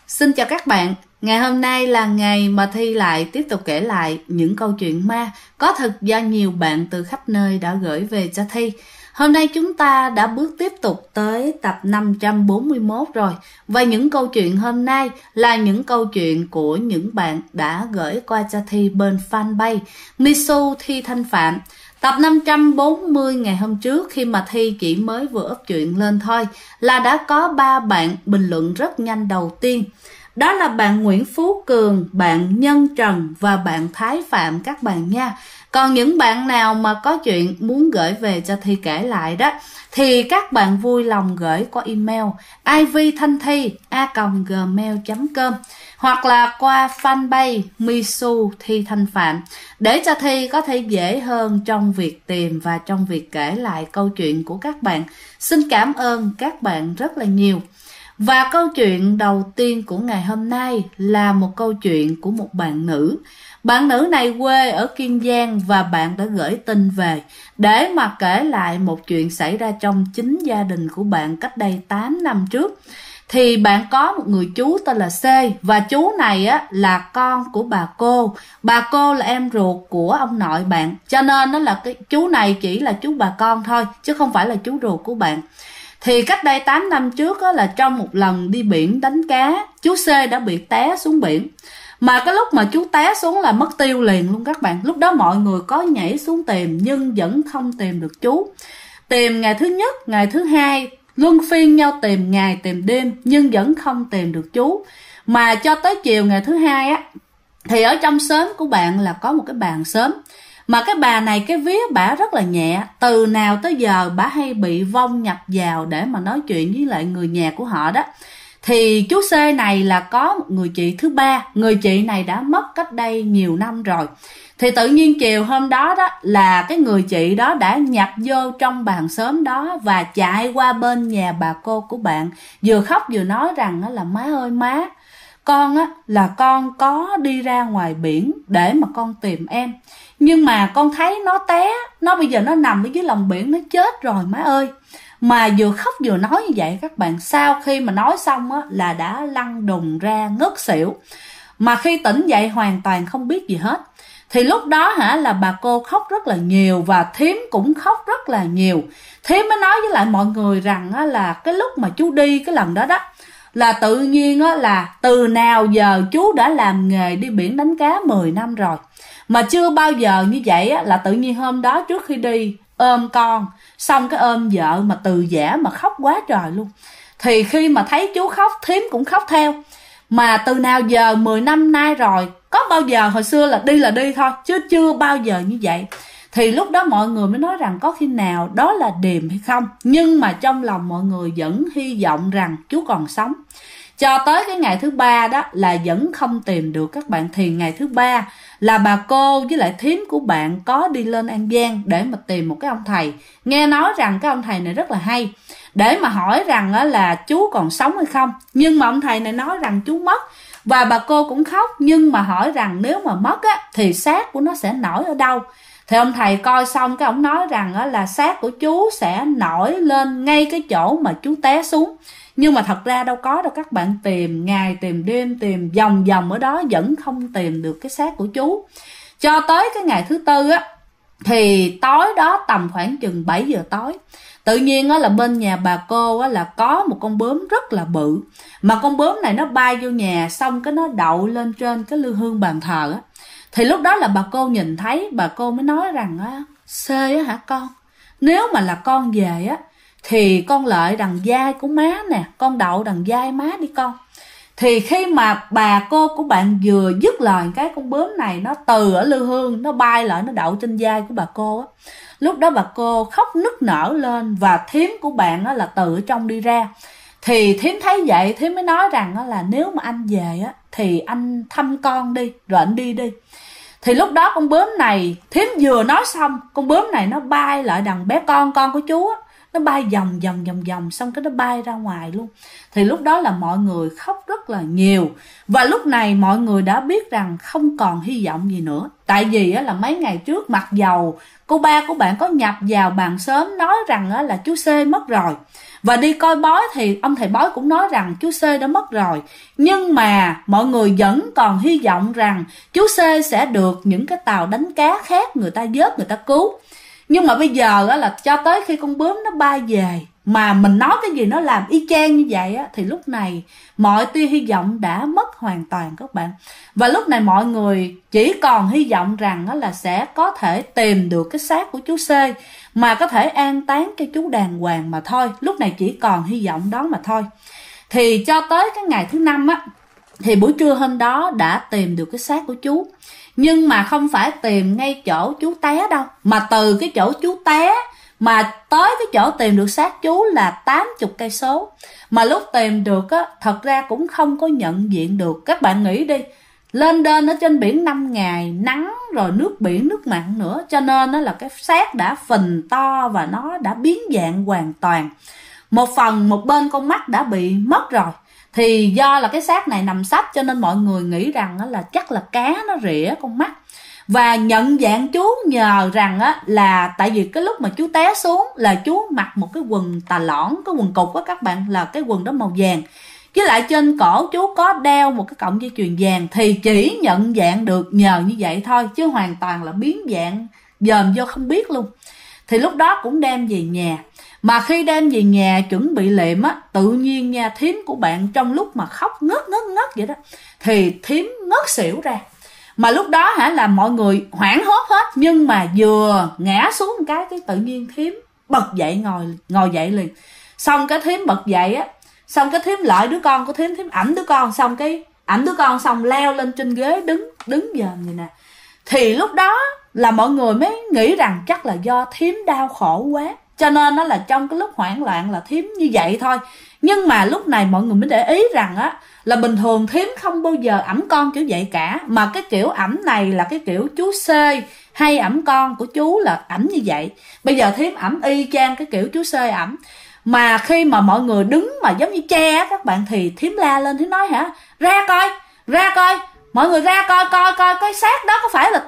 Xin chào các bạn, ngày hôm nay là ngày mà Thi lại tiếp tục kể lại những câu chuyện ma có thật do nhiều bạn từ khắp nơi đã gửi về cho Thi. Hôm nay chúng ta đã bước tiếp tục tới tập 541 rồi. Và những câu chuyện hôm nay là những câu chuyện của những bạn đã gửi qua cho Thi bên fanpage Misu Thi Thanh Phạm. Tập 540 ngày hôm trước khi mà Thi chỉ mới vừa up chuyện lên thôi là đã có 3 bạn bình luận rất nhanh đầu tiên. Đó là bạn Nguyễn Phú Cường, bạn Nhân Trần và bạn Thái Phạm các bạn nha. Còn những bạn nào mà có chuyện muốn gửi về cho Thi kể lại đó thì các bạn vui lòng gửi qua email ivthanthi@gmail.com hoặc là qua fanpage Misu Thi Thanh Phạm để cho Thi có thể dễ hơn trong việc tìm và trong việc kể lại câu chuyện của các bạn. Xin cảm ơn các bạn rất là nhiều. Và câu chuyện đầu tiên của ngày hôm nay là một câu chuyện của một bạn nữ. Bạn nữ này quê ở Kiên Giang và bạn đã gửi tin về để mà kể lại một chuyện xảy ra trong chính gia đình của bạn cách đây 8 năm trước. Thì bạn có một người chú tên là C và chú này á là con của bà cô. Bà cô là em ruột của ông nội bạn, cho nên nó là cái chú này chỉ là chú bà con thôi chứ không phải là chú ruột của bạn. Thì cách đây 8 năm trước á, là trong một lần đi biển đánh cá, chú C đã bị té xuống biển. Mà cái lúc mà chú té xuống là mất tiêu liền luôn các bạn. Lúc đó mọi người có nhảy xuống tìm nhưng vẫn không tìm được chú. Tìm ngày thứ nhất, ngày thứ hai, luân phiên nhau tìm ngày tìm đêm nhưng vẫn không tìm được chú. Mà cho tới chiều ngày thứ hai á, thì ở trong xóm của bạn là có một cái bàn xóm. Mà cái bà này cái vía bả rất là nhẹ, từ nào tới giờ bả hay bị vong nhập vào để mà nói chuyện với lại người nhà của họ đó. Thì chú C này là có một người chị thứ ba, người chị này đã mất cách đây nhiều năm rồi. Thì tự nhiên chiều hôm đó đó là cái người chị đó đã nhập vô trong bàn xóm đó và chạy qua bên nhà bà cô của bạn, vừa khóc vừa nói rằng là má ơi má, con á là con có đi ra ngoài biển để mà con tìm em, nhưng mà con thấy nó té, nó bây giờ nó nằm ở dưới lòng biển, nó chết rồi má ơi. Mà vừa khóc vừa nói như vậy các bạn, sau khi mà nói xong á là đã lăn đùng ra ngất xỉu. Mà khi tỉnh dậy hoàn toàn không biết gì hết. Thì lúc đó là bà cô khóc rất là nhiều và thím cũng khóc rất là nhiều. Thím mới nói với lại mọi người rằng là cái lúc mà chú đi cái lần đó đó là tự nhiên là từ nào giờ chú đã làm nghề đi biển đánh cá 10 năm rồi, mà chưa bao giờ như vậy là tự nhiên hôm đó trước khi đi ôm con, xong cái ôm vợ mà từ giả mà khóc quá trời luôn. Thì khi mà thấy chú khóc, thím cũng khóc theo. Mà từ nào giờ 10 năm nay rồi, có bao giờ hồi xưa là đi thôi chứ chưa bao giờ như vậy. Thì lúc đó mọi người mới nói rằng có khi nào đó là điềm hay không. Nhưng mà trong lòng mọi người vẫn hy vọng rằng chú còn sống. Cho tới cái ngày thứ ba đó là vẫn không tìm được các bạn. Thì ngày thứ ba là bà cô với lại thím của bạn có đi lên An Giang để mà tìm một cái ông thầy. Nghe nói rằng cái ông thầy này rất là hay, để mà hỏi rằng là chú còn sống hay không. Nhưng mà ông thầy này nói rằng chú mất. Và bà cô cũng khóc, nhưng mà hỏi rằng nếu mà mất á, thì xác của nó sẽ nổi ở đâu. Thì ông thầy coi xong cái ông nói rằng là xác của chú sẽ nổi lên ngay cái chỗ mà chú té xuống. Nhưng mà thật ra đâu có đâu các bạn, tìm ngày tìm đêm, tìm vòng vòng ở đó vẫn không tìm được cái xác của chú. Cho tới cái ngày thứ tư á, thì tối đó tầm khoảng chừng 7 giờ tối, tự nhiên là bên nhà bà cô là có một con bướm rất là bự. Mà con bướm này nó bay vô nhà, xong cái nó đậu lên trên cái lư hương bàn thờ á. Thì lúc đó là bà cô nhìn thấy, bà cô mới nói rằng C á hả con, nếu mà là con về á thì con lợi đằng vai của má nè, con đậu đằng vai má đi con. Thì khi mà bà cô của bạn vừa dứt lời, cái con bướm này nó từ ở lư hương nó bay lại, nó đậu trên vai của bà cô á. Lúc đó bà cô khóc nức nở lên và thím của bạn là từ ở trong đi ra. Thì thím thấy vậy, thím mới nói rằng là nếu mà anh về á thì anh thăm con đi rồi anh đi đi. Thì lúc đó con bướm này, thím vừa nói xong, con bướm này nó bay lại đằng bé con của chú á. Nó bay vòng vòng xong cái nó bay ra ngoài luôn. Thì lúc đó là mọi người khóc rất là nhiều. Và lúc này mọi người đã biết rằng không còn hy vọng gì nữa. Tại vì là mấy ngày trước mặc dầu cô ba của bạn có nhập vào bàn xóm nói rằng là chú C mất rồi, Và đi coi bói thì ông thầy bói cũng nói rằng chú C đã mất rồi. Nhưng mà mọi người vẫn còn hy vọng rằng chú C sẽ được những cái tàu đánh cá khác người ta vớt, người ta cứu. Nhưng mà bây giờ là cho tới khi con bướm nó bay về mà mình nói cái gì nó làm y chang như vậy á, thì lúc này mọi tia hy vọng đã mất hoàn toàn các bạn. Và lúc này mọi người chỉ còn hy vọng rằng là sẽ có thể tìm được cái xác của chú C mà có thể an táng cho chú đàng hoàng mà thôi. Lúc này chỉ còn hy vọng đó mà thôi. Thì cho tới cái ngày thứ 5 á, thì buổi trưa hôm đó đã tìm được cái xác của chú. Nhưng mà không phải tìm ngay chỗ chú té đâu, mà từ cái chỗ chú té mà tới cái chỗ tìm được xác chú là 80 cây số. Mà lúc tìm được á, thật ra cũng không có nhận diện được. Các bạn nghĩ đi, lên đên ở trên biển 5 ngày, nắng rồi nước biển, nước mặn nữa, cho nên đó là cái xác đã phình to và nó đã biến dạng hoàn toàn. Một phần, một bên con mắt đã bị mất rồi. Thì do là cái xác này nằm sấp cho nên mọi người nghĩ rằng là chắc là cá nó rỉa con mắt. Và nhận dạng chú nhờ rằng là tại vì cái lúc mà chú té xuống là chú mặc một cái quần tà lõn, cái quần cục á các bạn, là cái quần đó màu vàng. Với lại trên cổ chú có đeo một cái cọng dây chuyền vàng, thì chỉ nhận dạng được nhờ như vậy thôi, chứ hoàn toàn là biến dạng dòm vô không biết luôn. Thì lúc đó cũng đem về nhà. Mà khi đem về nhà chuẩn bị liệm á, tự nhiên nha, thím của bạn trong lúc mà khóc ngất vậy đó, thì thím ngất xỉu ra. Mà lúc đó là mọi người hoảng hốt hết, nhưng mà vừa ngã xuống một cái tự nhiên thím bật dậy, ngồi dậy liền. Xong cái thím bật dậy á, xong cái thím lại đứa con của thím ẵm đứa con, xong cái ẵm đứa con xong leo lên trên ghế đứng giờ vậy nè. Thì lúc đó là mọi người mới nghĩ rằng chắc là do thím đau khổ quá, cho nên nó là trong cái lúc hoảng loạn là thím như vậy thôi. Nhưng mà lúc này mọi người mới để ý rằng là bình thường thím không bao giờ ẵm con kiểu vậy cả, mà cái kiểu ẵm này là cái kiểu chú C hay ẵm con của chú là ẵm như vậy. Bây giờ thím ẵm y chang cái kiểu chú C ẵm. Mà khi mà mọi người đứng mà giống như che các bạn, thì thím la lên, thím nói ra coi, mọi người ra coi cái xác đó có phải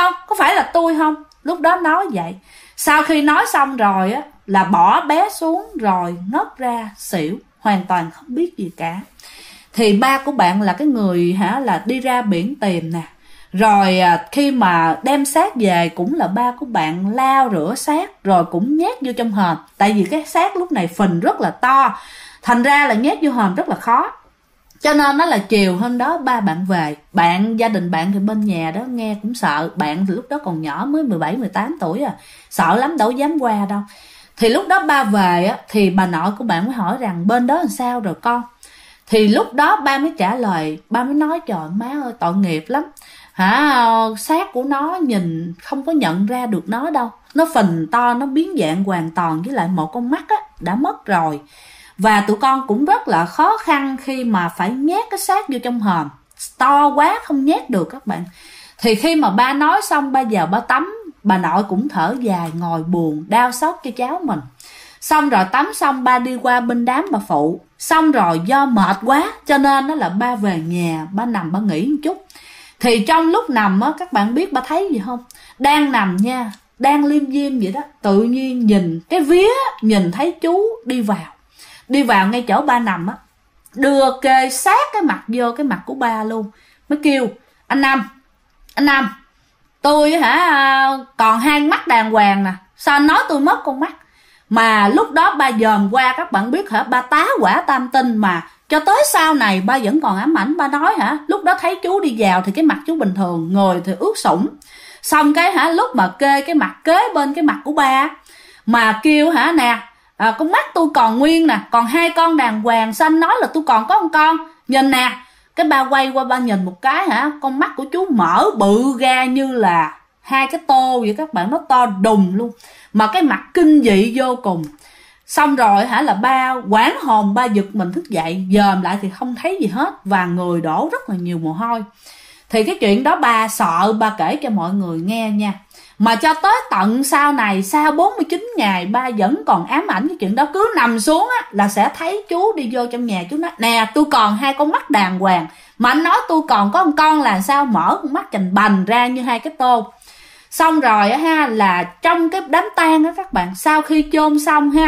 là tôi không, lúc đó nói vậy. Sau khi nói xong rồi là bỏ bé xuống rồi ngất ra xỉu, hoàn toàn không biết gì cả. Thì ba của bạn là cái người là đi ra biển tìm nè. Rồi khi mà đem xác về cũng là ba của bạn lau rửa xác rồi cũng nhét vô trong hòm. Tại vì cái xác lúc này phình rất là to, thành ra là nhét vô hòm rất là khó. Cho nên nó là chiều hôm đó ba bạn về. Gia đình bạn thì bên nhà đó nghe cũng sợ. Bạn thì lúc đó còn nhỏ, mới 17-18 tuổi sợ lắm, đâu dám qua đâu. Thì lúc đó ba về thì bà nội của bạn mới hỏi rằng bên đó làm sao rồi con. Thì lúc đó ba mới trả lời, ba mới nói trời má ơi tội nghiệp lắm. Xác của nó nhìn không có nhận ra được nó đâu. Nó phình to, nó biến dạng hoàn toàn, với lại một con mắt đã mất rồi. Và tụi con cũng rất là khó khăn khi mà phải nhét cái xác vô trong hòm, to quá không nhét được các bạn. Thì khi mà ba nói xong, ba vào ba tắm, bà nội cũng thở dài ngồi buồn, đau xót cho cháu mình. Xong rồi tắm xong ba đi qua bên đám bà phụ. Xong rồi do mệt quá cho nên là ba về nhà, ba nằm ba nghỉ một chút. Thì trong lúc nằm các bạn biết ba thấy gì không? Đang nằm nha, đang liêm diêm vậy đó, tự nhiên nhìn cái vía, nhìn thấy chú đi vào ngay chỗ ba nằm đưa kê sát cái mặt vô cái mặt của ba luôn. Mới kêu anh Năm, tôi còn hai mắt đàng hoàng nè, sao anh nói tôi mất con mắt? Mà lúc đó ba dòm qua các bạn biết ba tá quả tam tinh, mà cho tới sau này ba vẫn còn ám ảnh. Ba nói lúc đó thấy chú đi vào thì cái mặt chú bình thường, người thì ướt sũng. Xong cái lúc mà kê cái mặt kế bên cái mặt của ba mà kêu nè, con mắt tôi còn nguyên nè, còn hai con đàng hoàng, sao anh nói là tôi còn có một con, nhìn nè. Cái ba quay qua ba nhìn một cái con mắt của chú mở bự ra như là hai cái tô vậy các bạn, nó to đùng luôn, mà cái mặt kinh dị vô cùng. Xong rồi là ba hoảng hồn, ba giật mình thức dậy, dòm lại thì không thấy gì hết, và người đổ rất là nhiều mồ hôi. Thì cái chuyện đó ba sợ, ba kể cho mọi người nghe nha. Mà cho tới tận sau này, sau 49 ngày ba vẫn còn ám ảnh cái chuyện đó. Cứ nằm xuống là sẽ thấy chú đi vô trong nhà, chú nói nè tôi còn hai con mắt đàng hoàng, mà anh nói tôi còn có một con là sao, mở con mắt chành bành ra như hai cái tô. Xong rồi là trong cái đám tang các bạn, sau khi chôn xong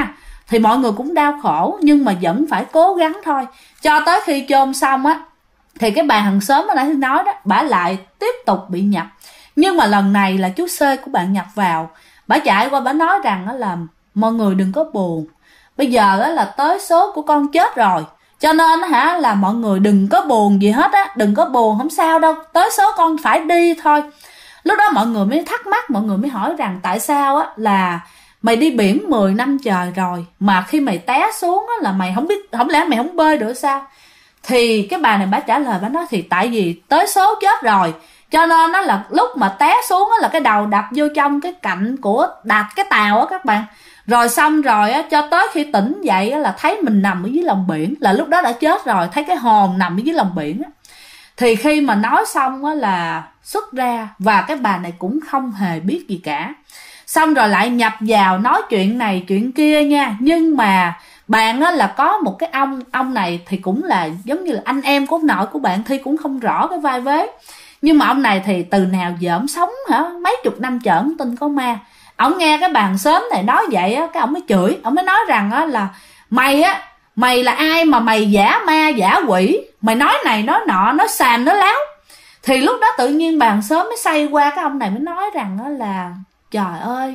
thì mọi người cũng đau khổ, nhưng mà vẫn phải cố gắng thôi. Cho tới khi chôn xong á, thì cái bà hàng xóm mà nãy nói đó, bả lại tiếp tục bị nhập. Nhưng mà lần này là chú C của bạn nhập vào. Bả chạy qua bả nói rằng là mọi người đừng có buồn, bây giờ là tới số của con chết rồi, cho nên là mọi người đừng có buồn gì hết á, đừng có buồn, không sao đâu, tới số con phải đi thôi. Lúc đó mọi người mới thắc mắc, mọi người mới hỏi rằng tại sao á là mày đi biển 10 năm trời rồi mà khi mày té xuống á là mày không biết, không lẽ mày không bơi được sao? Thì cái bà này bả trả lời, bả nói thì tại vì tới số chết rồi, cho nên nó là lúc mà té xuống á là cái đầu đập vô trong cái cạnh của cái tàu á các bạn. Rồi xong rồi á, cho tới khi tỉnh dậy á là thấy mình nằm ở dưới lòng biển, là lúc đó đã chết rồi, thấy cái hồn nằm ở dưới lòng biển á. Thì khi mà nói xong á là xuất ra, và cái bà này cũng không hề biết gì cả. Xong rồi lại nhập vào nói chuyện này chuyện kia nha. Nhưng mà bạn á là có một cái ông này thì cũng là giống như là anh em của ông nội của bạn, Thi cũng không rõ cái vai vế. Nhưng mà ông này thì từ nào giờ ông sống mấy chục năm trời ông tin có ma. Ông nghe cái bàn xóm này nói vậy á, cái ông mới chửi, ông mới nói rằng á là mày là ai mà mày giả ma giả quỷ, mày nói này nói nọ, nói xàm nói láo. Thì lúc đó tự nhiên bàn xóm mới xoay qua cái ông này mới nói rằng á là trời ơi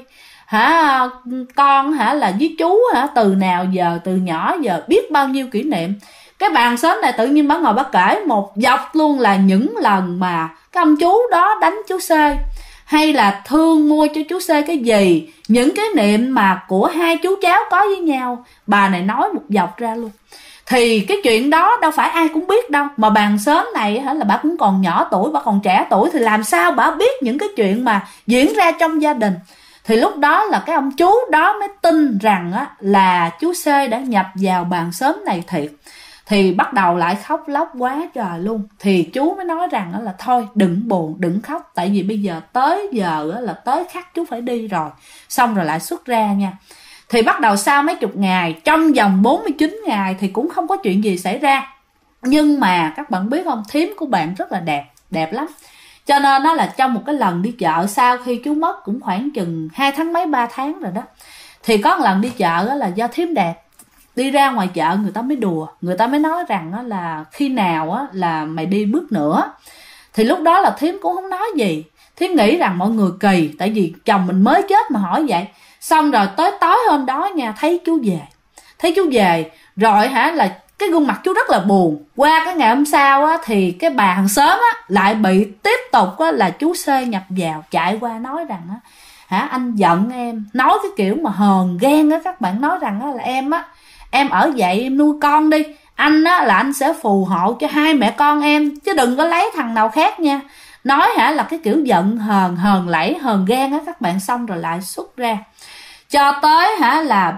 con là với chú từ nào giờ, từ nhỏ giờ biết bao nhiêu kỷ niệm. Cái bàn xóm này tự nhiên bà ngồi bà kể một dọc luôn là những lần mà cái ông chú đó đánh chú C, hay là thương mua cho chú C cái gì, những cái niệm mà của hai chú cháu có với nhau, bà này nói một dọc ra luôn. Thì cái chuyện đó đâu phải ai cũng biết đâu, mà bàn xóm này là bà cũng còn nhỏ tuổi, bà còn trẻ tuổi, thì làm sao bà biết những cái chuyện mà diễn ra trong gia đình. Thì lúc đó là cái ông chú đó mới tin rằng á là chú C đã nhập vào bàn xóm này thiệt. Thì bắt đầu lại khóc lóc quá trời luôn. Thì chú mới nói rằng là thôi đừng buồn, đừng khóc, tại vì bây giờ tới giờ là tới khắc chú phải đi rồi. Xong rồi lại xuất ra nha. Thì bắt đầu sau mấy chục ngày, trong vòng 49 ngày thì cũng không có chuyện gì xảy ra. Nhưng mà các bạn biết không, thím của bạn rất là đẹp, đẹp lắm. Cho nên nó là trong một cái lần đi chợ, sau khi chú mất cũng khoảng chừng 2 tháng mấy 3 tháng rồi đó. Thì có một lần đi chợ là do thím đẹp, đi ra ngoài chợ người ta mới đùa, người ta mới nói rằng là khi nào là mày đi bước nữa. Thì lúc đó là thím cũng không nói gì, thím nghĩ rằng mọi người kỳ, tại vì chồng mình mới chết mà hỏi vậy. Xong rồi tới tối hôm đó nha, thấy chú về rồi là cái gương mặt chú rất là buồn. Qua cái ngày hôm sau thì cái bà hàng xóm lại bị tiếp tục là chú C nhập vào, chạy qua nói rằng anh giận em, nói cái kiểu mà hờn ghen các bạn, nói rằng là em ở vậy em nuôi con đi, anh là anh sẽ phù hộ cho hai mẹ con em, chứ đừng có lấy thằng nào khác nha. Nói là cái kiểu giận hờn lẫy, hờn ghen các bạn. Xong rồi lại xuất ra, cho tới là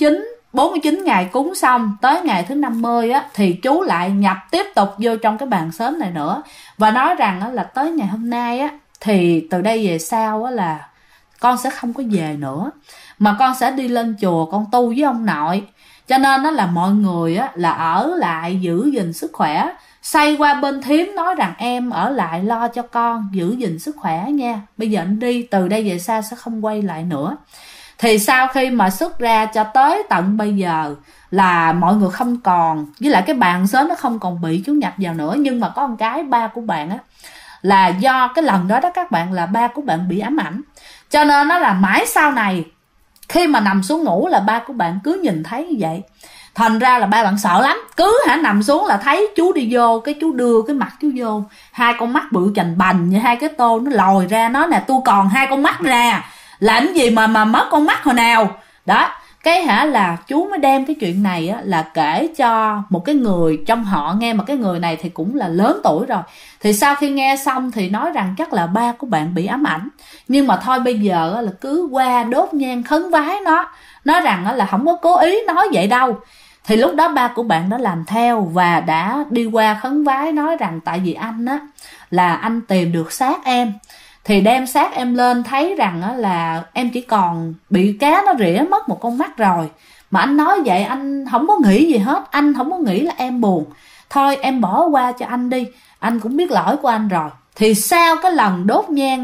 49 ngày cúng xong, tới ngày thứ 50 thì chú lại nhập tiếp tục vô trong cái bàn xóm này nữa, và nói rằng là tới ngày hôm nay thì từ đây về sau là con sẽ không có về nữa, mà con sẽ đi lên chùa con tu với ông nội. Cho nên là mọi người là ở lại giữ gìn sức khỏe. Xoay qua bên thím nói rằng em ở lại lo cho con, giữ gìn sức khỏe nha, bây giờ anh đi, từ đây về sau sẽ không quay lại nữa. Thì sau khi mà xuất ra cho tới tận bây giờ là mọi người không còn, với lại cái bàn xóm nó không còn bị chú nhập vào nữa. Nhưng mà có một cái, ba của bạn là do cái lần đó các bạn, là ba của bạn bị ám ảnh, cho nên nó là mãi sau này khi mà nằm xuống ngủ là ba của bạn cứ nhìn thấy như vậy. Thành ra là ba bạn sợ lắm, cứ nằm xuống là thấy chú đi vô, cái chú đưa cái mặt chú vô, hai con mắt bự chành bành như hai cái tô, nó lòi ra, nói nè tôi còn hai con mắt ra, làm gì mà mất con mắt hồi nào đó. Cái là chú mới đem cái chuyện này là kể cho một cái người trong họ nghe, mà cái người này thì cũng là lớn tuổi rồi. Thì sau khi nghe xong thì nói rằng chắc là ba của bạn bị ám ảnh, nhưng mà thôi bây giờ là cứ qua đốt nhang khấn vái nó, nói rằng là không có cố ý nói vậy đâu. Thì lúc đó ba của bạn đã làm theo và đã đi qua khấn vái, nói rằng tại vì anh là anh tìm được xác em, thì đem xác em lên thấy rằng là em chỉ còn bị cá nó rỉa mất một con mắt rồi. Mà anh nói vậy anh không có nghĩ gì hết, anh không có nghĩ là em buồn, thôi em bỏ qua cho anh đi, anh cũng biết lỗi của anh rồi. Thì sau cái lần đốt nhang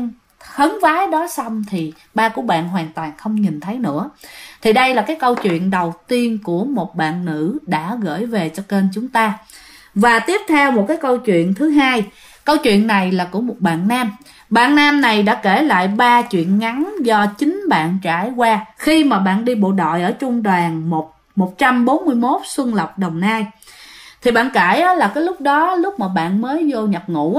khấn vái đó xong thì ba của bạn hoàn toàn không nhìn thấy nữa. Thì đây là cái câu chuyện đầu tiên của một bạn nữ đã gửi về cho kênh chúng ta. Và tiếp theo một cái câu chuyện thứ hai. Câu chuyện này là của một bạn nam. Bạn nam này đã kể lại 3 chuyện ngắn do chính bạn trải qua khi mà bạn đi bộ đội ở trung đoàn 141 Xuân Lộc, Đồng Nai. Thì bạn kể là cái lúc đó, lúc mà bạn mới vô nhập ngũ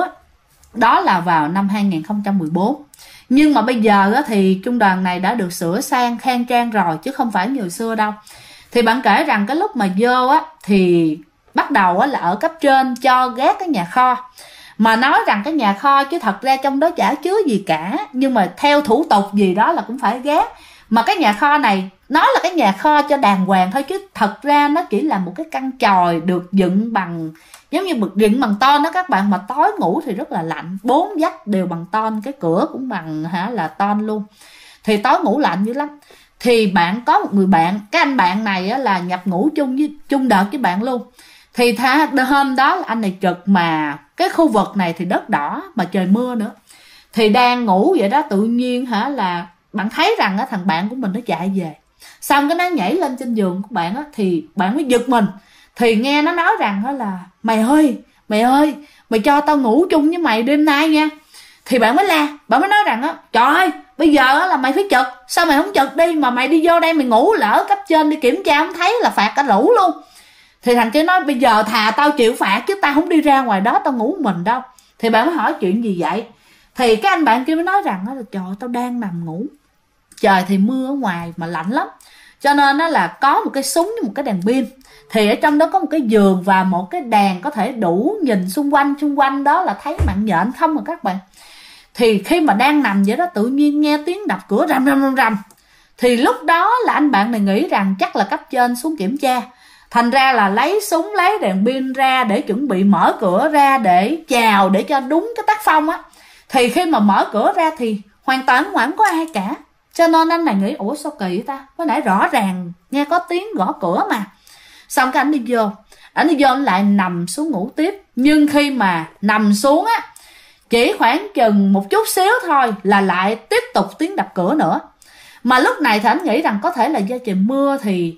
đó là vào năm 2014. Nhưng mà bây giờ thì trung đoàn này đã được sửa sang khang trang rồi, chứ không phải như hồi xưa đâu. Thì bạn kể rằng cái lúc mà vô thì bắt đầu là ở cấp trên cho gác cái nhà kho, mà nói rằng cái nhà kho chứ thật ra trong đó chả chứa gì cả, nhưng mà theo thủ tục gì đó là cũng phải gác. Mà cái nhà kho này nói là cái nhà kho cho đàng hoàng thôi, chứ thật ra nó chỉ là một cái căn chòi được dựng bằng, giống như dựng bằng ton đó các bạn. Mà tối ngủ thì rất là lạnh, 4 vách đều bằng ton, cái cửa cũng bằng là ton luôn, thì tối ngủ lạnh dữ lắm. Thì bạn có một người bạn, cái anh bạn này là nhập ngũ chung đợt với bạn luôn. Thì hôm đó là anh này trực, mà cái khu vực này thì đất đỏ mà trời mưa nữa. Thì đang ngủ vậy đó, tự nhiên là bạn thấy rằng thằng bạn của mình nó chạy về, xong cái nó nhảy lên trên giường của bạn thì bạn mới giật mình. Thì nghe nó nói rằng là mày ơi mày cho tao ngủ chung với mày đêm nay nha. Thì bạn mới la, bạn mới nói rằng trời ơi, bây giờ là mày phải trực, sao mày không trực đi mà mày đi vô đây mày ngủ, lỡ cấp trên đi kiểm tra không thấy là phạt cả lũ luôn. Thì thằng kia nói bây giờ thà tao chịu phạt chứ tao không đi ra ngoài đó tao ngủ mình đâu. Thì bạn mới hỏi chuyện gì vậy. Thì cái anh bạn kia mới nói rằng là trời ơi, tao đang nằm ngủ, trời thì mưa ở ngoài mà lạnh lắm, cho nên là có một cái súng với một cái đèn pin. Thì ở trong đó có một cái giường và một cái đèn có thể đủ nhìn xung quanh đó là thấy mạng nhện không mà các bạn. Thì khi mà đang nằm vậy đó, tự nhiên nghe tiếng đập cửa rầm. Thì lúc đó là anh bạn này nghĩ rằng chắc là cấp trên xuống kiểm tra, thành ra là lấy súng lấy đèn pin ra để chuẩn bị mở cửa ra để chào, để cho đúng cái tác phong Thì khi mà mở cửa ra thì hoàn toàn không có ai cả, cho nên anh này nghĩ ủa sao kỳ ta, mới nãy rõ ràng nghe có tiếng gõ cửa mà. Xong cái anh đi vô anh lại nằm xuống ngủ tiếp. Nhưng khi mà nằm xuống chỉ khoảng chừng một chút xíu thôi là lại tiếp tục tiếng đập cửa nữa. Mà lúc này thì anh nghĩ rằng có thể là do trời mưa, thì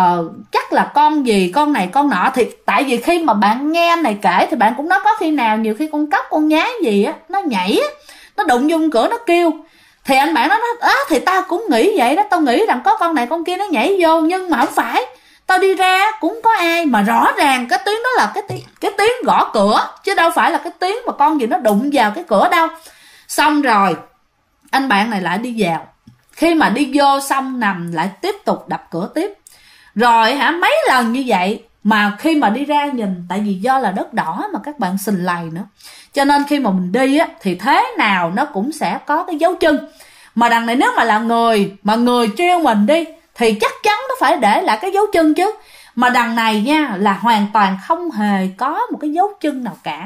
chắc là con gì con này con nọ. Thì tại vì khi mà bạn nghe anh này kể thì bạn cũng nói có khi nào nhiều khi con cóc con nhái gì nó nhảy nó đụng vô cửa nó kêu. Thì anh bạn nói thì tao cũng nghĩ vậy đó, tao nghĩ rằng có con này con kia nó nhảy vô, nhưng mà không phải, tao đi ra cũng có ai, mà rõ ràng cái tiếng đó là cái tiếng gõ cửa, chứ đâu phải là cái tiếng mà con gì nó đụng vào cái cửa đâu. Xong rồi anh bạn này lại đi vào, khi mà đi vô xong nằm lại tiếp tục đập cửa tiếp. Rồi mấy lần như vậy, mà khi mà đi ra nhìn, tại vì do là đất đỏ mà các bạn sình lầy nữa, cho nên khi mà mình đi thì thế nào nó cũng sẽ có cái dấu chân. Mà đằng này nếu mà là người mà người treo mình đi thì chắc chắn nó phải để lại cái dấu chân chứ. Mà đằng này nha là hoàn toàn không hề có một cái dấu chân nào cả.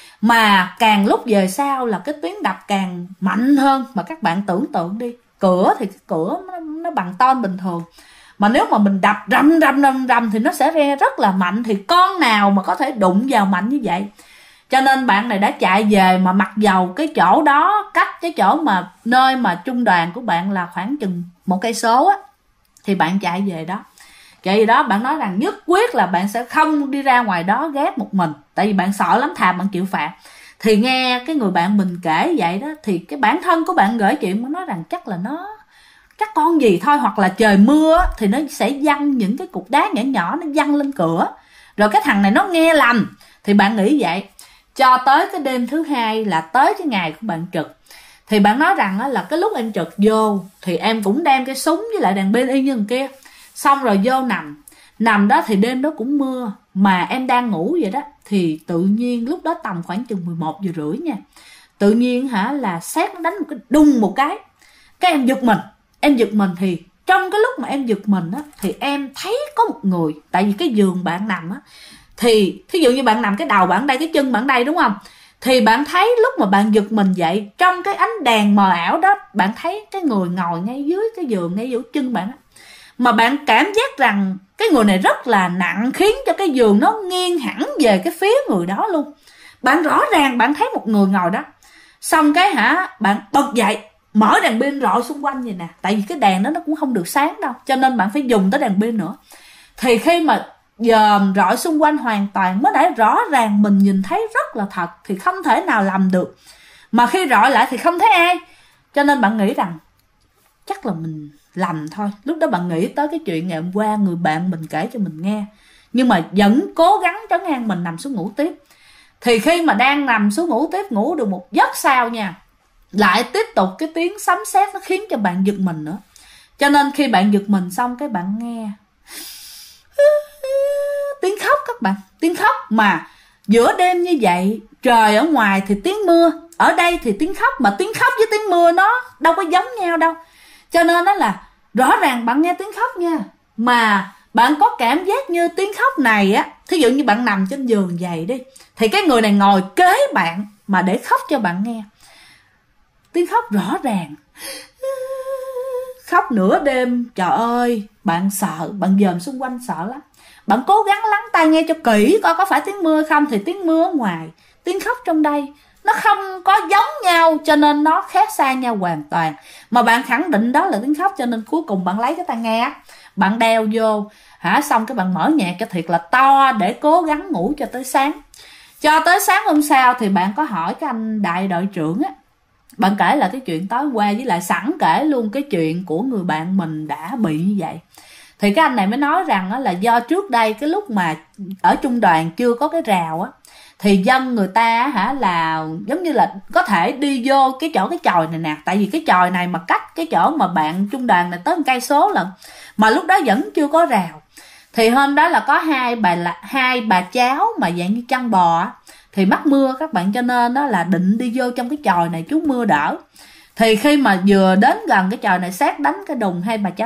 Mà càng lúc về sau là cái tiếng đập càng mạnh hơn. Mà các bạn tưởng tượng đi, cửa thì cái cửa nó bằng ton bình thường, mà nếu mà mình đập rầm thì nó sẽ re rất là mạnh. Thì con nào mà có thể đụng vào mạnh như vậy. Cho nên bạn này đã chạy về, mà mặc dầu cái chỗ đó cách cái chỗ mà nơi mà trung đoàn của bạn là khoảng chừng 1 cây số thì bạn chạy về đó. Chạy về đó bạn nói rằng nhất quyết là bạn sẽ không đi ra ngoài đó gác một mình, tại vì bạn sợ lắm, thà bạn chịu phạt. Thì nghe cái người bạn mình kể vậy đó, thì cái bản thân của bạn gửi chuyện, nó nói rằng chắc con gì thôi, hoặc là trời mưa thì nó sẽ văng những cái cục đá nhỏ nhỏ, nó văng lên cửa, rồi cái thằng này nó nghe lầm. Thì bạn nghĩ vậy. Cho tới cái đêm thứ hai là tới cái ngày của bạn trực, thì bạn nói rằng là cái lúc em trực vô thì em cũng đem cái súng với lại đèn pin y như thằng kia. Xong rồi vô nằm đó, thì đêm đó cũng mưa, mà em đang ngủ vậy đó. Thì tự nhiên lúc đó tầm khoảng chừng 11 giờ rưỡi nha, tự nhiên là sét nó đánh một cái đùng một cái em giật mình. Thì trong cái lúc mà em giật mình thì em thấy có một người, tại vì cái giường bạn nằm thì thí dụ như bạn nằm cái đầu bạn đây, cái chân bạn đây, đúng không? Thì bạn thấy lúc mà bạn giật mình dậy, trong cái ánh đèn mờ ảo đó, bạn thấy cái người ngồi ngay dưới cái giường, ngay giữa chân bạn mà bạn cảm giác rằng cái người này rất là nặng, khiến cho cái giường nó nghiêng hẳn về cái phía người đó luôn. Bạn rõ ràng bạn thấy một người ngồi đó. Xong cái bạn bật dậy, mở đèn pin rọi xung quanh vậy nè. Tại vì cái đèn đó nó cũng không được sáng đâu, cho nên bạn phải dùng tới đèn pin nữa. Thì khi mà dòm rọi xung quanh hoàn toàn mới đã rõ ràng mình nhìn thấy rất là thật, thì không thể nào làm được. Mà khi rọi lại thì không thấy ai, cho nên bạn nghĩ rằng chắc là mình lầm thôi. Lúc đó bạn nghĩ tới cái chuyện ngày hôm qua người bạn mình kể cho mình nghe, nhưng mà vẫn cố gắng trấn an mình nằm xuống ngủ tiếp. Thì khi mà đang nằm xuống ngủ tiếp, ngủ được một giấc sau nha, lại tiếp tục cái tiếng sấm sét, nó khiến cho bạn giật mình nữa. Cho nên khi bạn giật mình xong cái bạn nghe tiếng khóc các bạn, tiếng khóc mà giữa đêm như vậy, trời ở ngoài thì tiếng mưa, ở đây thì tiếng khóc, mà tiếng khóc với tiếng mưa nó đâu có giống nhau đâu. Cho nên đó là rõ ràng bạn nghe tiếng khóc nha, mà bạn có cảm giác như tiếng khóc này á, thí dụ như bạn nằm trên giường vậy đi, thì cái người này ngồi kế bạn mà để khóc cho bạn nghe. Tiếng khóc rõ ràng, khóc nửa đêm, trời ơi, bạn sợ, bạn dòm xung quanh sợ lắm. Bạn cố gắng lắng tai nghe cho kỹ coi có phải tiếng mưa không, thì tiếng mưa ở ngoài, tiếng khóc trong đây nó không có giống nhau, cho nên nó khác xa nhau hoàn toàn. Mà bạn khẳng định đó là tiếng khóc, cho nên cuối cùng bạn lấy cái tai nghe, bạn đeo vô, xong cái bạn mở nhạc cho thiệt là to để cố gắng ngủ cho tới sáng. Cho tới sáng hôm sau thì bạn có hỏi cái anh đại đội trưởng á, bạn kể là cái chuyện tối qua, với lại sẵn kể luôn cái chuyện của người bạn mình đã bị như vậy. Thì cái anh này mới nói rằng là do trước đây cái lúc mà ở trung đoàn chưa có cái rào á, thì dân người ta là giống như là có thể đi vô cái chòi này nè. Tại vì cái chòi này mà cách cái chỗ mà bạn trung đoàn này tới 1 cây số lận, mà lúc đó vẫn chưa có rào. Thì hôm đó là có hai bà cháu mà dạng như chăn bò á, thì mắc mưa các bạn, cho nên đó là định đi vô trong cái chòi này trú mưa đỡ. Thì khi mà vừa đến gần cái chòi này, sét đánh cái đùng, hai bà cháu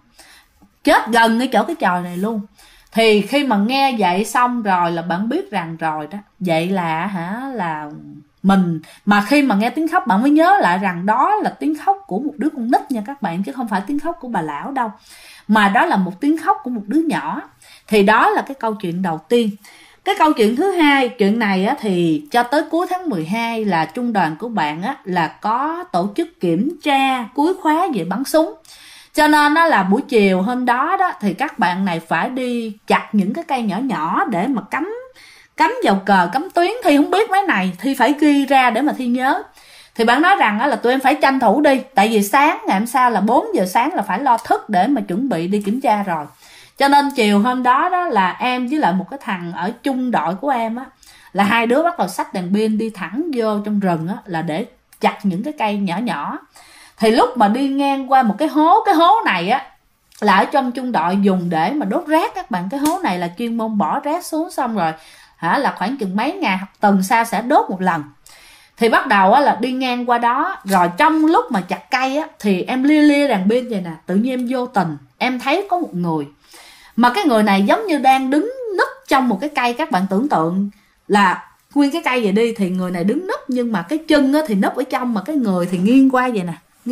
chết gần cái chỗ cái chòi này luôn. Thì khi mà nghe vậy xong rồi là bạn biết rằng rồi đó, vậy là là mình, mà khi mà nghe tiếng khóc bạn mới nhớ lại rằng đó là tiếng khóc của một đứa con nít nha các bạn, chứ không phải tiếng khóc của bà lão đâu, mà đó là một tiếng khóc của một đứa nhỏ. Thì đó là cái câu chuyện đầu tiên. Cái câu chuyện thứ hai, chuyện này á, thì cho tới cuối tháng 12 là trung đoàn của bạn á, là có tổ chức kiểm tra cuối khóa về bắn súng. Cho nên đó là buổi chiều hôm đó đó thì các bạn này phải đi chặt những cái cây nhỏ nhỏ để mà cắm vào cờ, cắm tuyến. Thi không biết mấy này, Thi phải ghi ra để mà Thi nhớ. Thì bạn nói rằng là tụi em phải tranh thủ đi, tại vì sáng ngày hôm sau là 4 giờ sáng là phải lo thức để mà chuẩn bị đi kiểm tra rồi. Cho nên chiều hôm đó đó là em với lại một cái thằng ở chung đội của em á, là hai đứa bắt đầu xách đèn pin đi thẳng vô trong rừng á, là để chặt những cái cây nhỏ nhỏ. Thì lúc mà đi ngang qua một cái hố này á là ở trong trung đội dùng để mà đốt rác các bạn. Cái hố này là chuyên môn bỏ rác xuống, xong rồi là khoảng chừng mấy ngày hoặc tuần sau sẽ đốt một lần. Thì bắt đầu á là đi ngang qua đó, rồi trong lúc mà chặt cây á thì em lia đèn pin vậy nè, tự nhiên em vô tình em thấy có một người, mà cái người này giống như đang đứng núp trong một cái cây. Các bạn tưởng tượng là nguyên cái cây vậy đi, thì người này đứng núp, nhưng mà cái chân á thì núp ở trong, mà cái người thì nghiêng qua vậy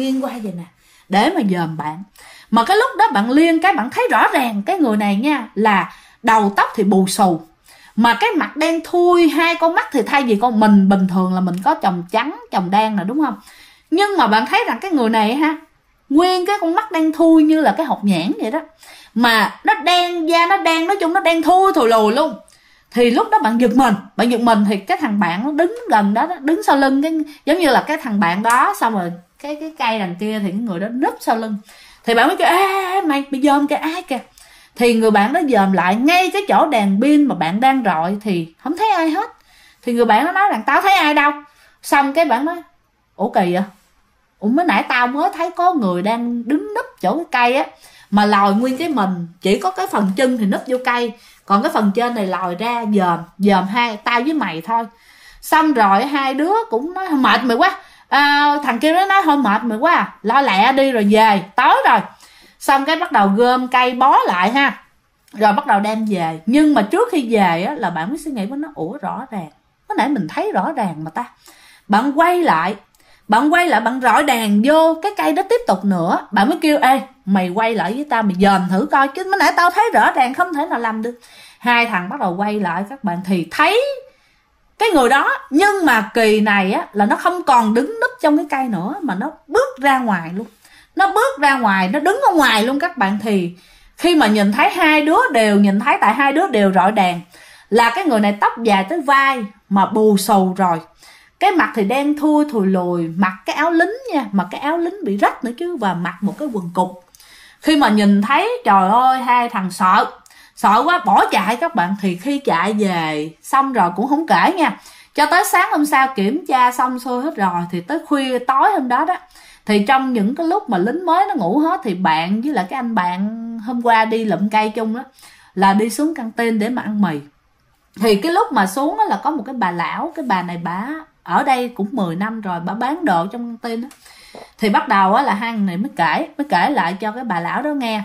nè để mà dòm bạn. Mà cái lúc đó bạn liên cái bạn thấy rõ ràng cái người này nha, là đầu tóc thì bù xù, mà cái mặt đen thui, hai con mắt thì thay vì con mình bình thường là mình có chồng trắng chồng đen nè, đúng không? Nhưng mà bạn thấy rằng cái người này nguyên cái con mắt đen thui như là cái hột nhãn vậy đó, mà nó đen, da nó đen, nói chung nó đen thui thùi lùi luôn. Thì lúc đó bạn giật mình thì cái thằng bạn nó đứng gần đó, đứng sau lưng cái giống như là cái thằng bạn đó, xong rồi cái cây đằng kia thì cái người đó núp sau lưng. Thì bạn mới kêu mày dòm kìa, ai kìa. Thì người bạn đó dòm lại ngay cái chỗ đèn pin mà bạn đang rọi thì không thấy ai hết. Thì người bạn nó nói rằng tao thấy ai đâu. Xong cái bạn nói ủa kỳ vậy, mới nãy tao mới thấy có người đang đứng núp chỗ cái cây á, mà lòi nguyên cái mình, chỉ có cái phần chân thì núp vô cây, còn cái phần trên này lòi ra dòm hai tao với mày thôi. Xong rồi hai đứa cũng nói mệt mày quá, thằng kia nó nói thôi mệt mày quá lo lẹ đi rồi về, tối rồi. Xong cái bắt đầu gom cây bó lại rồi bắt đầu đem về. Nhưng mà trước khi về á là bạn mới suy nghĩ với nó, ủa rõ ràng cái nãy mình thấy rõ ràng mà ta. Bạn quay lại bạn rọi đèn vô cái cây đó tiếp tục nữa. Bạn mới kêu mày quay lại với tao, mày dòm thử coi, chứ mới nãy tao thấy rõ ràng không thể nào làm được. Hai thằng bắt đầu quay lại các bạn, thì thấy cái người đó. Nhưng mà kỳ này á là nó không còn đứng núp trong cái cây nữa, mà nó bước ra ngoài luôn. Nó bước ra ngoài, nó đứng ở ngoài luôn các bạn. Thì khi mà nhìn thấy hai đứa đều nhìn thấy, tại hai đứa đều rọi đèn, là cái người này tóc dài tới vai mà bù xù rồi, cái mặt thì đen thui thùi lùi, mặc cái áo lính nha, mặc cái áo lính bị rách nữa chứ, và mặc một cái quần cục. Khi mà nhìn thấy, trời ơi, hai thằng sợ quá bỏ chạy các bạn. Thì khi chạy về xong rồi cũng không kể nha, cho tới sáng hôm sau kiểm tra xong xuôi hết rồi, thì tới khuya tối hôm đó đó, thì trong những cái lúc mà lính mới nó ngủ hết, thì bạn với lại cái anh bạn hôm qua đi lụm cây chung đó là đi xuống căng tin để mà ăn mì. Thì cái lúc mà xuống đó là có một cái bà lão, cái bà này bà ở đây cũng 10 năm rồi, bà bán đồ trong căng tin đó. Thì bắt đầu á là hai người này mới kể lại cho cái bà lão đó nghe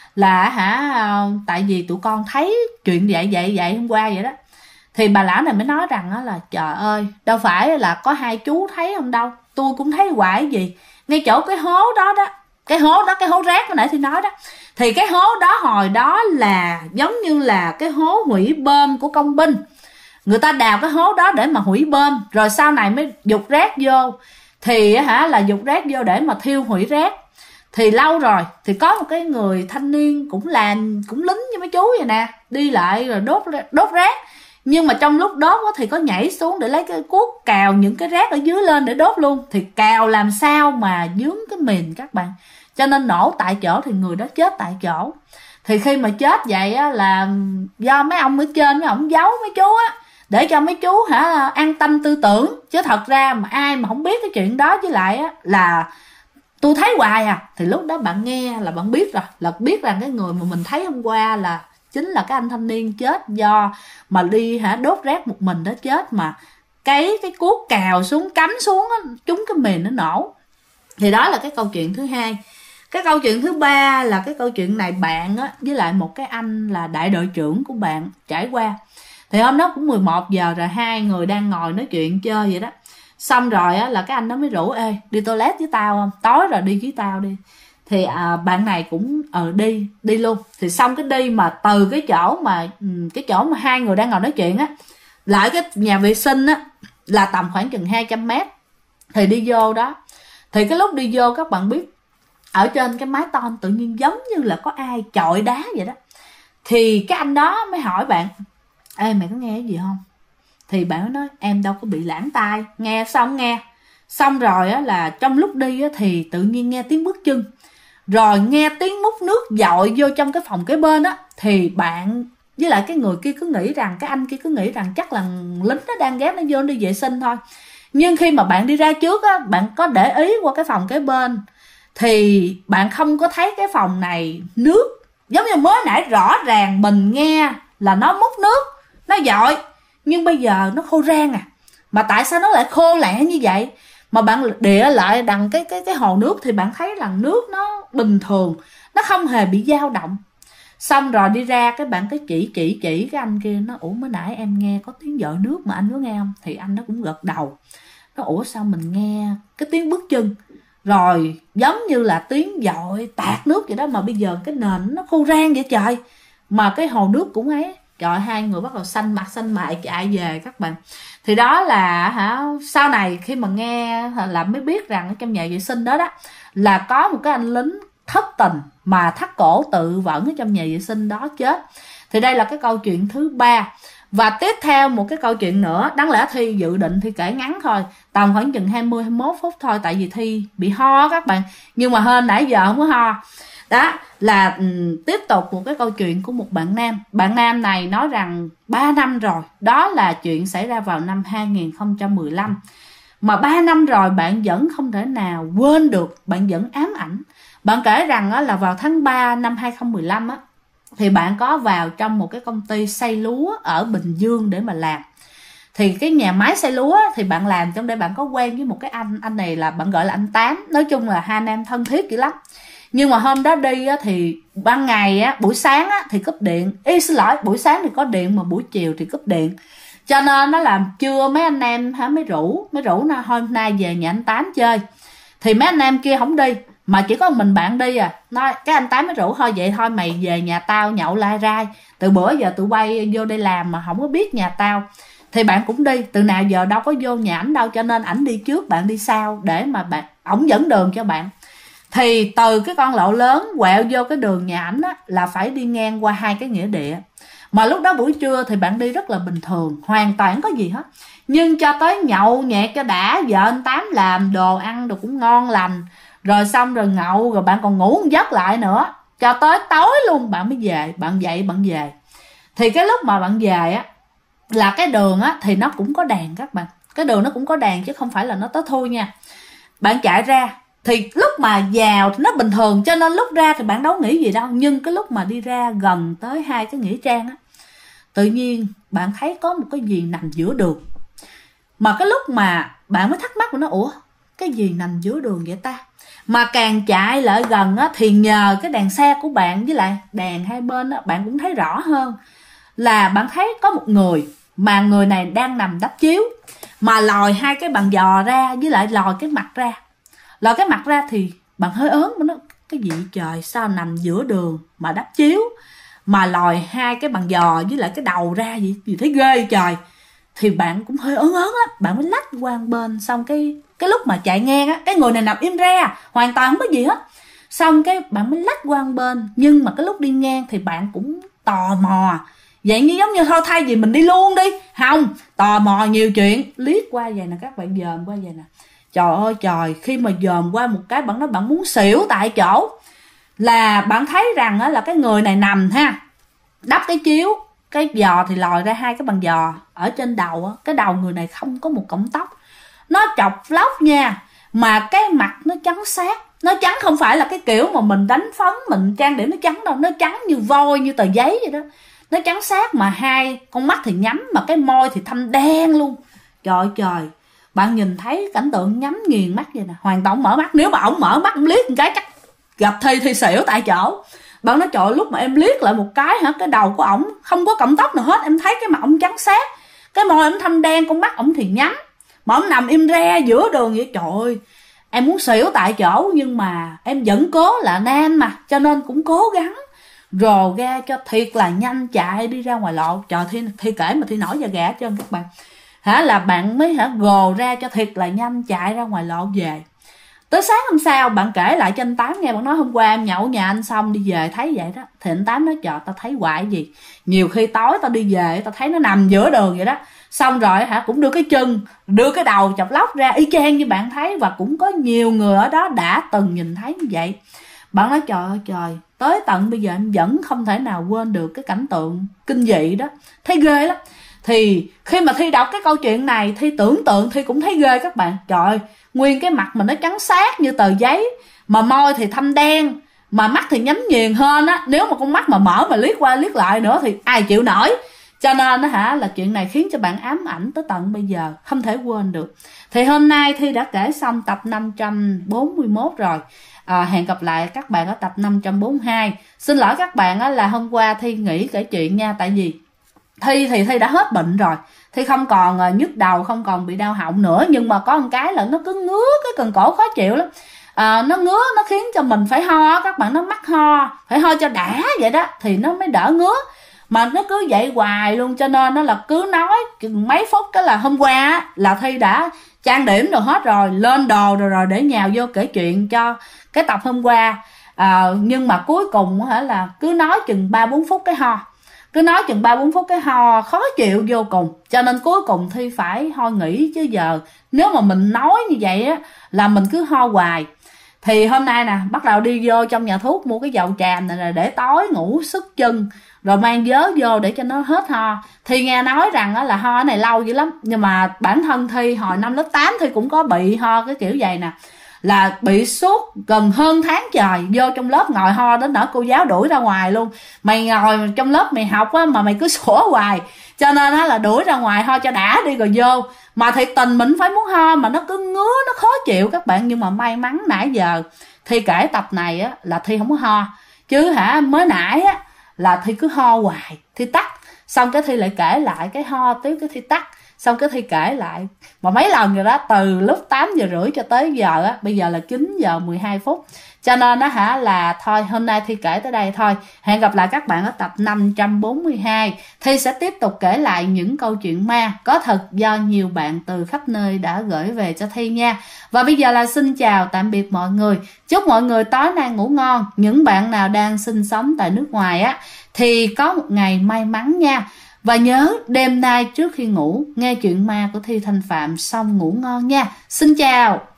là tại vì tụi con thấy chuyện vậy hôm qua vậy đó. Thì bà lão này mới nói rằng là trời ơi, đâu phải là có hai chú thấy không đâu, tôi cũng thấy hoài gì. Ngay chỗ cái hố đó, cái hố rác hồi nãy thì nói đó, thì cái hố đó hồi đó là giống như là cái hố hủy bơm của công binh. Người ta đào cái hố đó để mà hủy bơm, rồi sau này mới dục rác vô. Thì là dục rác vô để mà thiêu hủy rác. Thì lâu rồi thì có một cái người thanh niên cũng lính như mấy chú vậy nè, đi lại rồi đốt rác. Nhưng mà trong lúc đốt thì có nhảy xuống để lấy cái cuốc cào những cái rác ở dưới lên để đốt luôn. Thì cào làm sao mà dướng cái mìn các bạn, cho nên nổ tại chỗ, thì người đó chết tại chỗ. Thì khi mà chết vậy á, là do mấy ông ở trên mấy ông giấu mấy chú á, để cho mấy chú an tâm tư tưởng. Chứ thật ra mà ai mà không biết cái chuyện đó, với lại á là tôi thấy hoài à. Thì lúc đó bạn nghe là bạn biết rồi, là biết rằng cái người mà mình thấy hôm qua là chính là cái anh thanh niên chết do mà đi đốt rác một mình đó chết, mà cái cuốc cào xuống cắm xuống á, trúng cái mìn nó nổ. Thì đó là cái câu chuyện thứ hai. Cái câu chuyện thứ ba là cái câu chuyện này bạn á với lại một cái anh là đại đội trưởng của bạn trải qua. Thì hôm đó cũng 11 giờ rồi, hai người đang ngồi nói chuyện chơi vậy đó. Xong rồi á là cái anh đó mới rủ: ê, đi toilet với tao không? Tối rồi đi với tao đi. Thì bạn này cũng đi luôn. Thì xong cái đi mà từ cái chỗ mà hai người đang ngồi nói chuyện á lại cái nhà vệ sinh á là tầm khoảng chừng 200 mét. Thì đi vô đó, thì cái lúc đi vô các bạn biết, ở trên cái mái tôn tự nhiên giống như là có ai chọi đá vậy đó. Thì cái anh đó mới hỏi bạn: ê, mày có nghe cái gì không? Thì bạn nói: em đâu có bị lãng tai. Nghe xong rồi á là trong lúc đi á thì tự nhiên nghe tiếng bước chân, rồi nghe tiếng múc nước dội vô trong cái phòng kế bên á. Thì bạn với lại cái người kia cứ nghĩ rằng, cái anh kia cứ nghĩ rằng chắc là lính nó đang ghép nó vô đi vệ sinh thôi. Nhưng khi mà bạn đi ra trước á, bạn có để ý qua cái phòng kế bên, thì bạn không có thấy cái phòng này nước. Giống như mới nãy rõ ràng mình nghe là nó múc nước, nó dội, nhưng bây giờ nó khô rang à. Mà tại sao nó lại khô lẹ như vậy? Mà bạn địa lại đằng cái hồ nước thì bạn thấy là nước nó bình thường, nó không hề bị dao động. Xong rồi đi ra cái bạn cái chỉ cái anh kia, nó: ủa mới nãy em nghe có tiếng dội nước mà anh có nghe không? Thì anh nó cũng gật đầu. Nó: ủa sao mình nghe cái tiếng bước chân rồi giống như là tiếng dội tạt nước vậy đó, mà bây giờ cái nền nó khô rang vậy trời, mà cái hồ nước cũng ấy. Trời, hai người bắt đầu xanh mặt xanh mày chạy về các bạn. Thì đó là sau này khi mà nghe là mới biết rằng ở trong nhà vệ sinh đó là có một cái anh lính thất tình mà thắt cổ tự vẫn ở trong nhà vệ sinh đó chết. Thì đây là cái câu chuyện thứ ba. Và tiếp theo một cái câu chuyện nữa, đáng lẽ Thi dự định Thi kể ngắn thôi, tầm khoảng chừng 20-21 phút thôi, tại vì Thi bị ho các bạn. Nhưng mà hơn nãy giờ không có ho. Đó là tiếp tục một cái câu chuyện của một bạn nam. Bạn nam này nói rằng 3 năm rồi, đó là chuyện xảy ra vào năm 2015. Mà 3 năm rồi bạn vẫn không thể nào quên được, bạn vẫn ám ảnh. Bạn kể rằng là vào tháng 3 năm 2015 á, thì bạn có vào trong một cái công ty xay lúa ở Bình Dương để mà làm. Thì cái nhà máy xay lúa thì bạn làm trong đây, bạn có quen với một cái anh này là bạn gọi là anh Tám. Nói chung là hai anh em thân thiết dữ lắm. Nhưng mà hôm đó đi á, thì ban ngày á, buổi sáng á, thì cúp điện. Xin lỗi, buổi sáng thì có điện mà buổi chiều thì cúp điện. Cho nên nó làm trưa mấy anh em mới rủ nó hôm nay về nhà anh Tám chơi. Thì mấy anh em kia không đi, mà chỉ có mình bạn đi à. Nói cái anh Tám mới rủ: thôi vậy thôi mày về nhà tao nhậu lai rai, từ bữa giờ tụi bay vô đây làm mà không có biết nhà tao. thì bạn cũng đi. Từ nào giờ đâu có vô nhà ảnh đâu, cho nên ảnh đi trước bạn đi sau để mà ổng dẫn đường cho bạn. Thì từ cái con lộ lớn quẹo vô cái đường nhà ảnh là phải đi ngang qua 2 cái nghĩa địa. Mà lúc đó buổi trưa thì bạn đi rất là bình thường, hoàn toàn có gì hết. Nhưng cho tới nhậu nhẹt cho đã, vợ anh Tám làm đồ ăn đồ cũng ngon lành, rồi xong rồi nhậu, rồi bạn còn ngủ một giấc lại nữa, cho tới tối luôn bạn mới về. Bạn dậy bạn về. Thì cái lúc mà bạn về là cái đường thì nó cũng có đèn các bạn. Cái đường nó cũng có đèn chứ không phải là nó tối thui nha. Bạn chạy ra thì lúc mà vào thì nó bình thường, cho nên lúc ra thì bạn đâu nghĩ gì đâu. Nhưng cái lúc mà đi ra gần tới 2 cái nghĩa trang tự nhiên bạn thấy có một cái gì nằm giữa đường. Mà cái lúc mà bạn mới thắc mắc của nó, ủa cái gì nằm giữa đường vậy ta? Mà càng chạy lại gần thì nhờ cái đèn xe của bạn với lại đèn hai bên bạn cũng thấy rõ hơn. Là bạn thấy có một người, mà người này đang nằm đắp chiếu, mà lòi 2 cái bàn giò ra, với lại lòi cái mặt ra. Lòi cái mặt ra thì bạn hơi ớn, mà nó cái gì trời, sao nằm giữa đường mà đắp chiếu, mà lòi 2 cái bàn giò với lại cái đầu ra, gì thấy ghê trời. Thì bạn cũng hơi ớn lắm, bạn mới lách qua bên. Xong cái lúc mà chạy ngang cái người này nằm im re, hoàn toàn không có gì hết. Xong cái bạn mới lách qua bên. Nhưng mà cái lúc đi ngang thì bạn cũng tò mò, vậy như giống như thôi thay vì mình đi luôn đi, không, tò mò nhiều chuyện, liếc qua vậy nè các bạn, dòm qua vậy nè. Trời ơi trời, khi mà dòm qua một cái bạn nói bạn muốn xỉu tại chỗ. Là bạn thấy rằng là cái người này nằm đắp cái chiếu, cái giò thì lòi ra 2 cái bàn giò. Ở trên đầu cái đầu người này không có một cọng tóc, nó chọc lóc nha. Mà cái mặt nó trắng xác. Nó trắng không phải là cái kiểu mà mình đánh phấn, mình trang điểm nó trắng đâu. Nó trắng như vôi, như tờ giấy vậy đó. Nó trắng xác, mà 2 con mắt thì nhắm, mà cái môi thì thâm đen luôn. Trời trời, bạn nhìn thấy cảnh tượng nhắm nghiền mắt vậy nè, hoàn toàn mở mắt. Nếu mà ổng mở mắt, ổng liếc một cái chắc gặp Thi xỉu tại chỗ. Bạn nói trời, lúc mà em liếc lại một cái cái đầu của ổng không có cọng tóc nào hết. Em thấy cái mặt ổng trắng xác, cái môi ổng thâm đen, con mắt ổng thì nhắm, mà ổng nằm im re giữa đường vậy. Trời ơi, em muốn xỉu tại chỗ. Nhưng mà em vẫn cố, là nam mà, cho nên cũng cố gắng rồ ga cho thiệt là nhanh, chạy đi ra ngoài lộ. Trời, Thi kể mà Thi nổi da gà hết trơn các bạn. Là bạn mới gồ ra cho thiệt là nhanh, chạy ra ngoài lộ về. Tới sáng hôm sau bạn kể lại cho anh Tám nghe. Bạn nói hôm qua em nhậu nhà anh xong đi về thấy vậy đó. Thì anh Tám nói trời, tao thấy hoài gì, nhiều khi tối tao đi về tao thấy nó nằm giữa đường vậy đó. Xong rồi cũng đưa cái chân, đưa cái đầu chọc lóc ra y chang như bạn thấy. Và cũng có nhiều người ở đó đã từng nhìn thấy như vậy. Bạn nói trời ơi trời, tới tận bây giờ em vẫn không thể nào quên được cái cảnh tượng kinh dị đó. Thấy ghê lắm. Thì khi mà Thi đọc cái câu chuyện này, Thi tưởng tượng Thi cũng thấy ghê các bạn. Trời ơi, nguyên cái mặt mình nó trắng xác như tờ giấy, mà môi thì thâm đen, mà mắt thì nhắm nghiền hơn Nếu mà con mắt mà mở mà liếc qua liếc lại nữa thì ai chịu nổi. Cho nên là chuyện này khiến cho bạn ám ảnh tới tận bây giờ, không thể quên được. Thì hôm nay Thi đã kể xong tập 541 rồi. Hẹn gặp lại các bạn ở tập 542. Xin lỗi các bạn là hôm qua Thi nghỉ kể chuyện nha. Tại vì Thi đã hết bệnh rồi. Thi không còn nhức đầu, không còn bị đau họng nữa. Nhưng mà có một cái là nó cứ ngứa cái cần cổ khó chịu lắm. Nó ngứa, nó khiến cho mình phải ho. Các bạn, nó mắc ho, phải ho cho đã vậy đó thì nó mới đỡ ngứa. Mà nó cứ vậy hoài luôn, cho nên nó là cứ nói mấy phút. Cái là hôm qua là Thi đã trang điểm rồi hết rồi, lên đồ rồi để nhào vô kể chuyện cho cái tập hôm qua. Nhưng mà cuối cùng là cứ nói chừng 3-4 phút cái ho. Cứ nói chừng 3-4 phút cái ho khó chịu vô cùng. Cho nên cuối cùng Thi phải ho nghỉ. Chứ giờ nếu mà mình nói như vậy là mình cứ ho hoài. Thì hôm nay nè, bắt đầu đi vô trong nhà thuốc mua cái dầu tràm này là để tối ngủ sức chân, rồi mang vớ vô để cho nó hết ho. Thì nghe nói rằng là ho này lâu dữ lắm. Nhưng mà bản thân Thi hồi năm lớp 8 Thi cũng có bị ho cái kiểu vậy nè. Là bị suốt gần hơn tháng trời. Vô trong lớp ngồi ho đến nỗi cô giáo đuổi ra ngoài luôn. Mày ngồi trong lớp mày học mà mày cứ sủa hoài. Cho nên là đuổi ra ngoài ho cho đã đi rồi vô. Mà thiệt tình mình phải muốn ho mà nó cứ ngứa, nó khó chịu các bạn. Nhưng mà may mắn nãy giờ Thi kể tập này là Thi không có ho. Chứ mới nãy là Thi cứ ho hoài, Thi tắt. Xong cái Thi lại kể lại cái ho tiếp, cái Thi tắt. Xong cái Thi kể lại mà mấy lần rồi đó, từ lúc 8 giờ rưỡi cho tới giờ bây giờ là 9 giờ 12 phút. Cho nên đó là thôi hôm nay Thi kể tới đây thôi. Hẹn gặp lại các bạn ở tập 542. Thi sẽ tiếp tục kể lại những câu chuyện ma có thật do nhiều bạn từ khắp nơi đã gửi về cho Thi nha. Và bây giờ là xin chào tạm biệt mọi người. Chúc mọi người tối nay ngủ ngon. Những bạn nào đang sinh sống tại nước ngoài thì có một ngày may mắn nha. Và nhớ đêm nay trước khi ngủ nghe chuyện ma của Thi Thanh Phạm xong ngủ ngon nha. Xin chào.